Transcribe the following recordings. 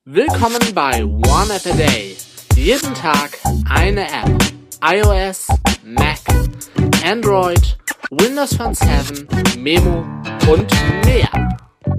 Willkommen bei One App a Day. Jeden Tag eine App. iOS, Mac, Android, Windows Phone 7, Memo und mehr.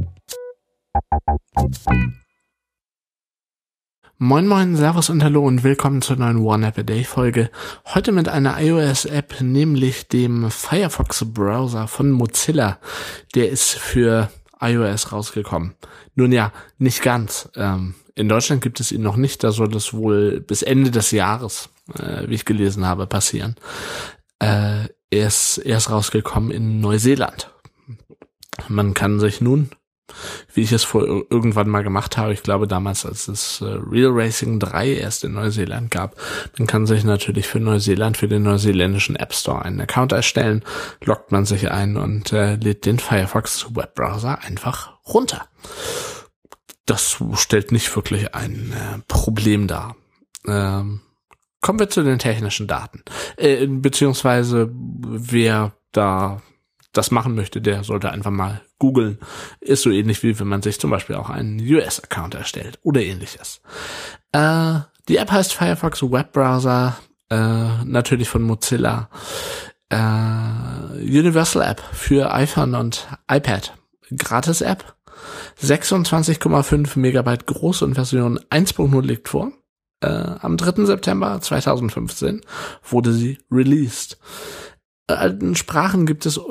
Moin moin, Servus und Hallo und willkommen zur neuen One App a Day Folge. Heute mit einer iOS-App, nämlich dem Firefox-Browser von Mozilla. Der ist für iOS rausgekommen. Nun ja, nicht ganz. In Deutschland gibt es ihn noch nicht. Da soll das wohl bis Ende des Jahres, wie ich gelesen habe, passieren. Er ist rausgekommen in Neuseeland. Man kann sich nun, wie ich es irgendwann mal gemacht habe, ich glaube damals, als es Real Racing 3 erst in Neuseeland gab, man kann sich natürlich für Neuseeland, für den neuseeländischen App Store einen Account erstellen, loggt man sich ein und lädt den Firefox Webbrowser einfach runter. Das stellt nicht wirklich ein Problem dar. Kommen wir zu den technischen Daten. Beziehungsweise wer da das machen möchte, der sollte einfach mal googeln. Ist so ähnlich wie wenn man sich zum Beispiel auch einen US-Account erstellt oder ähnliches. Die App heißt Firefox Webbrowser, natürlich von Mozilla. Universal App für iPhone und iPad. Gratis App. 26,5 Megabyte groß und Version 1.0 liegt vor. Am 3. September 2015 wurde sie released. Alten Sprachen gibt es,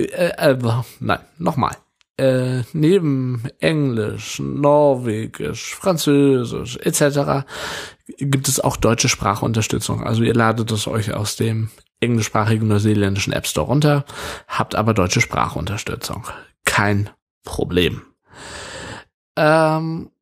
neben Englisch, Norwegisch, Französisch etc. gibt es auch deutsche Sprachunterstützung. Also ihr ladet es euch aus dem englischsprachigen neuseeländischen App Store runter, habt aber deutsche Sprachunterstützung. Kein Problem. Dann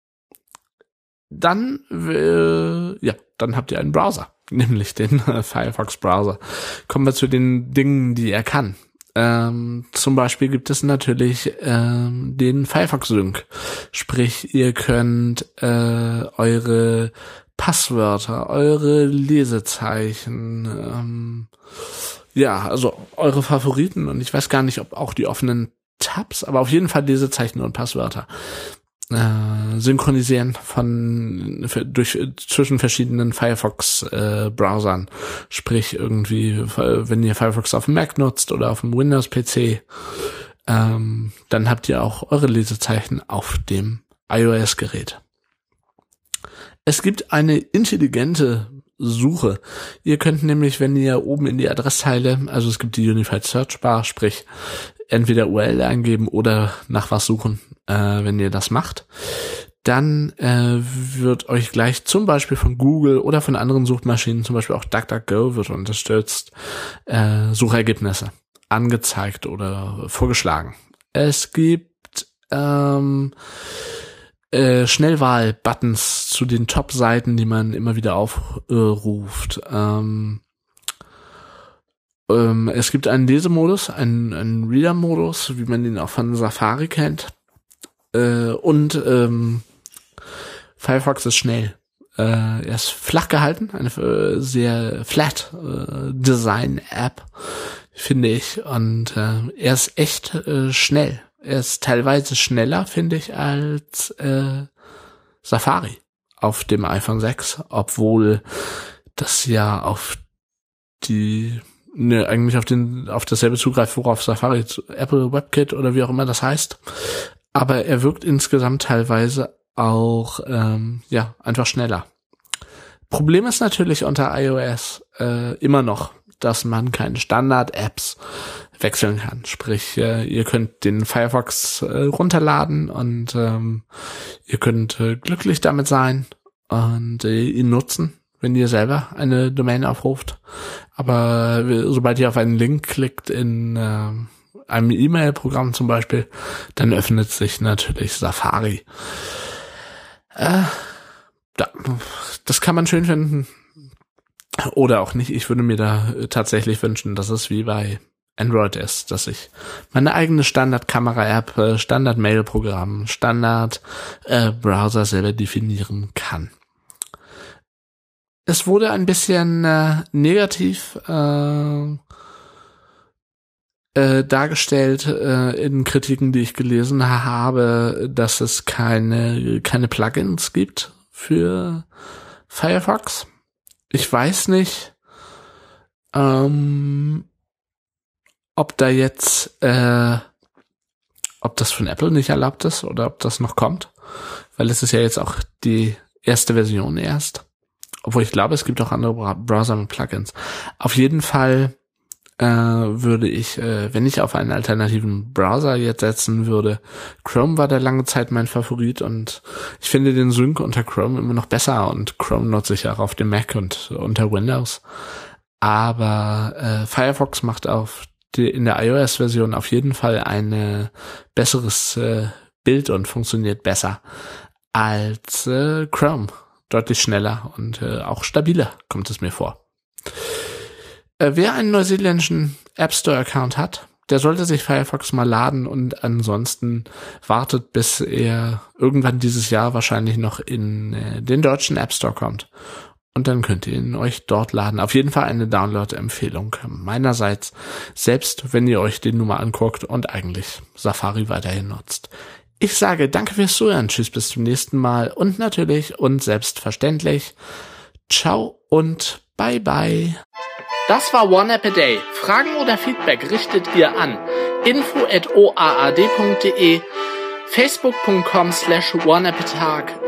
habt ihr einen Browser, nämlich den Firefox Browser. Kommen wir zu den Dingen, die er kann. Zum Beispiel gibt es natürlich den Firefox Sync. Sprich, ihr könnt eure Passwörter, eure Lesezeichen, also eure Favoriten, und ich weiß gar nicht, ob auch die offenen Tabs, aber auf jeden Fall Lesezeichen und Passwörter synchronisieren zwischen verschiedenen Firefox Browsern. Sprich irgendwie, wenn ihr Firefox auf dem Mac nutzt oder auf dem Windows PC, dann habt ihr auch eure Lesezeichen auf dem iOS Gerät. Es gibt eine intelligente Suche. Ihr könnt nämlich, wenn ihr oben in die Adresszeile, also es gibt die Unified Search Bar, sprich entweder URL eingeben oder nach was suchen, wenn ihr das macht, dann wird euch gleich zum Beispiel von Google oder von anderen Suchmaschinen, zum Beispiel auch DuckDuckGo wird unterstützt, Suchergebnisse angezeigt oder vorgeschlagen. Es gibt Schnellwahl-Buttons zu den Top-Seiten, die man immer wieder aufruft. Es gibt einen Lesemodus, einen Reader-Modus, wie man ihn auch von Safari kennt. Und Firefox ist schnell. Er ist flach gehalten, eine sehr flat Design-App, finde ich. Und er ist echt schnell. Er ist teilweise schneller, finde ich, als Safari auf dem iPhone 6, obwohl das ja eigentlich auf dasselbe zugreift, worauf Safari, Apple WebKit oder wie auch immer das heißt. Aber er wirkt insgesamt teilweise auch einfach schneller. Problem ist natürlich unter iOS immer noch, dass man keine Standard-Apps wechseln kann. Sprich, ihr könnt den Firefox runterladen und ihr könnt glücklich damit sein und ihn nutzen, wenn ihr selber eine Domain aufruft. Aber sobald ihr auf einen Link klickt in einem E-Mail-Programm zum Beispiel, dann öffnet sich natürlich Safari. Das kann man schön finden. Oder auch nicht. Ich würde mir da tatsächlich wünschen, dass es wie bei Android ist, dass ich meine eigene Standard-Kamera-App, Standard-Mail-Programm, Standard-Browser selber definieren kann. Es wurde ein bisschen negativ dargestellt in Kritiken, die ich gelesen habe, dass es keine Plugins gibt für Firefox. Ich weiß nicht, ob da jetzt, ob das von Apple nicht erlaubt ist oder ob das noch kommt, weil es ist ja jetzt auch die erste Version erst. Obwohl ich glaube, es gibt auch andere Browser mit Plugins. Auf jeden Fall würde ich, wenn ich auf einen alternativen Browser jetzt setzen würde, Chrome war da lange Zeit mein Favorit und ich finde den Sync unter Chrome immer noch besser und Chrome nutze ich auch auf dem Mac und unter Windows. Aber Firefox macht in der iOS-Version auf jeden Fall ein besseres Bild und funktioniert besser als Chrome. Deutlich schneller und auch stabiler, kommt es mir vor. Wer einen neuseeländischen App Store Account hat, der sollte sich Firefox mal laden und ansonsten wartet, bis er irgendwann dieses Jahr wahrscheinlich noch in den deutschen App Store kommt. Und dann könnt ihr ihn euch dort laden. Auf jeden Fall eine Download-Empfehlung meinerseits, selbst wenn ihr euch den nur mal anguckt und eigentlich Safari weiterhin nutzt. Ich sage danke fürs Zuhören, tschüss, bis zum nächsten Mal und natürlich und selbstverständlich ciao und bye bye. Das war One App a Day. Fragen oder Feedback richtet ihr an info@oaad.de, facebook.com/oneappatag,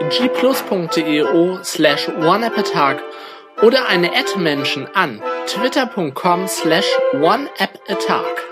gplus.io/oneappatag oder eine @Menschen an twitter.com/oneappatag.